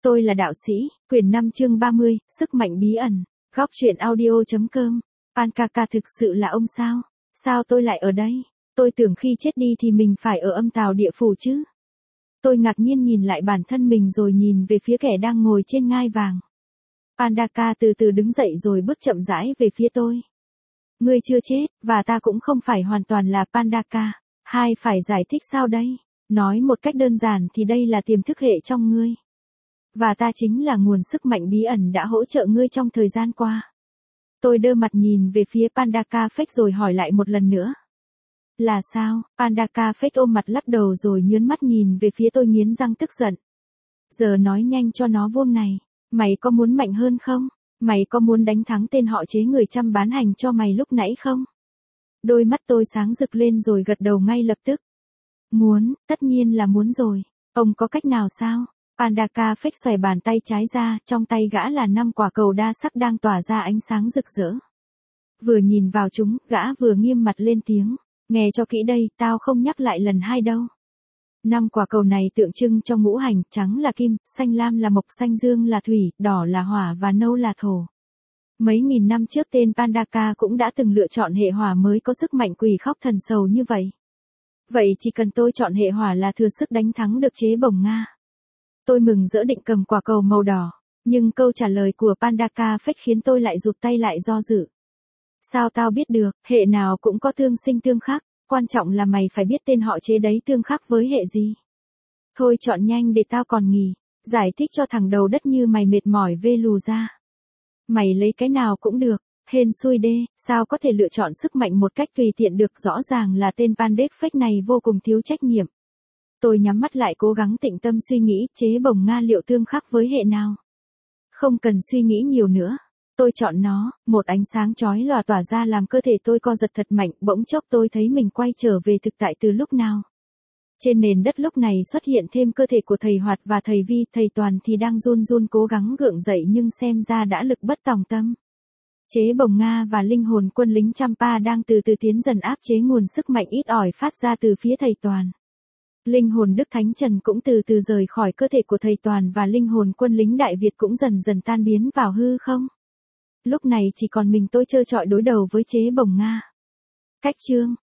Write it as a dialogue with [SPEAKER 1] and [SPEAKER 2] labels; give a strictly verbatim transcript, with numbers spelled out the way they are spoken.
[SPEAKER 1] Tôi là đạo sĩ, quyển năm chương ba mươi, sức mạnh bí ẩn, góc truyện audio.com. Pankaka thực sự là ông sao? Sao tôi lại ở đây? Tôi tưởng khi chết đi thì mình phải ở âm tào địa phủ chứ. Tôi ngạc nhiên nhìn lại bản thân mình rồi nhìn về phía kẻ đang ngồi trên ngai vàng. Pandaka từ từ đứng dậy rồi bước chậm rãi về phía tôi. Ngươi chưa chết, và ta cũng không phải hoàn toàn là Pandaka. Hai phải giải thích sao đây? Nói một cách đơn giản thì đây là tiềm thức hệ trong ngươi. Và ta chính là nguồn sức mạnh bí ẩn đã hỗ trợ ngươi trong thời gian qua. Tôi đơ mặt nhìn về phía Pandaka Fake rồi hỏi lại một lần nữa. Là sao? Pandaka Fake ôm mặt lắc đầu rồi nhớn mắt nhìn về phía tôi nghiến răng tức giận. Giờ nói nhanh cho nó vuông này. Mày có muốn mạnh hơn không? Mày có muốn đánh thắng tên họ chế người chăm bán hành cho mày lúc nãy không? Đôi mắt tôi sáng rực lên rồi gật đầu ngay lập tức. Muốn, tất nhiên là muốn rồi. Ông có cách nào sao? Pandaka Fake xòe bàn tay trái ra, trong tay gã là năm quả cầu đa sắc đang tỏa ra ánh sáng rực rỡ. Vừa nhìn vào chúng, gã vừa nghiêm mặt lên tiếng. Nghe cho kỹ đây, tao không nhắc lại lần hai đâu. Năm quả cầu này tượng trưng cho ngũ hành, trắng là kim, xanh lam là mộc, xanh dương là thủy, đỏ là hỏa và nâu là thổ. Mấy nghìn năm trước tên Pandaka cũng đã từng lựa chọn hệ hỏa mới có sức mạnh quỷ khóc thần sầu như vậy. Vậy chỉ cần tôi chọn hệ hỏa là thừa sức đánh thắng được chế bổng Nga. Tôi mừng rỡ định cầm quả cầu màu đỏ, nhưng câu trả lời của Pandaka Fake khiến tôi lại rụt tay lại do dự. Sao tao biết được, hệ nào cũng có tương sinh tương khắc, quan trọng là mày phải biết tên họ chế đấy tương khắc với hệ gì. Thôi chọn nhanh để tao còn nghỉ, giải thích cho thằng đầu đất như mày mệt mỏi vê lù ra. Mày lấy cái nào cũng được, hên xui đê, sao có thể lựa chọn sức mạnh một cách tùy tiện được, rõ ràng là tên Pandek Fake này vô cùng thiếu trách nhiệm. Tôi nhắm mắt lại cố gắng tĩnh tâm suy nghĩ chế bổng Nga liệu tương khắc với hệ nào. Không cần suy nghĩ nhiều nữa. Tôi chọn nó, một ánh sáng chói lòa tỏa ra làm cơ thể tôi co giật thật mạnh, bỗng chốc tôi thấy mình quay trở về thực tại từ lúc nào. Trên nền đất lúc này xuất hiện thêm cơ thể của thầy Hoạt và thầy Vi, thầy Toàn thì đang run run cố gắng gượng dậy nhưng xem ra đã lực bất tòng tâm. Chế bổng Nga và linh hồn quân lính Champa đang từ từ tiến dần áp chế nguồn sức mạnh ít ỏi phát ra từ phía thầy Toàn. Linh hồn Đức Thánh Trần cũng từ từ rời khỏi cơ thể của thầy Toàn và linh hồn quân lính Đại Việt cũng dần dần tan biến vào hư không. Lúc này chỉ còn mình tôi trơ trọi đối đầu với chế bổng Nga. Cách chương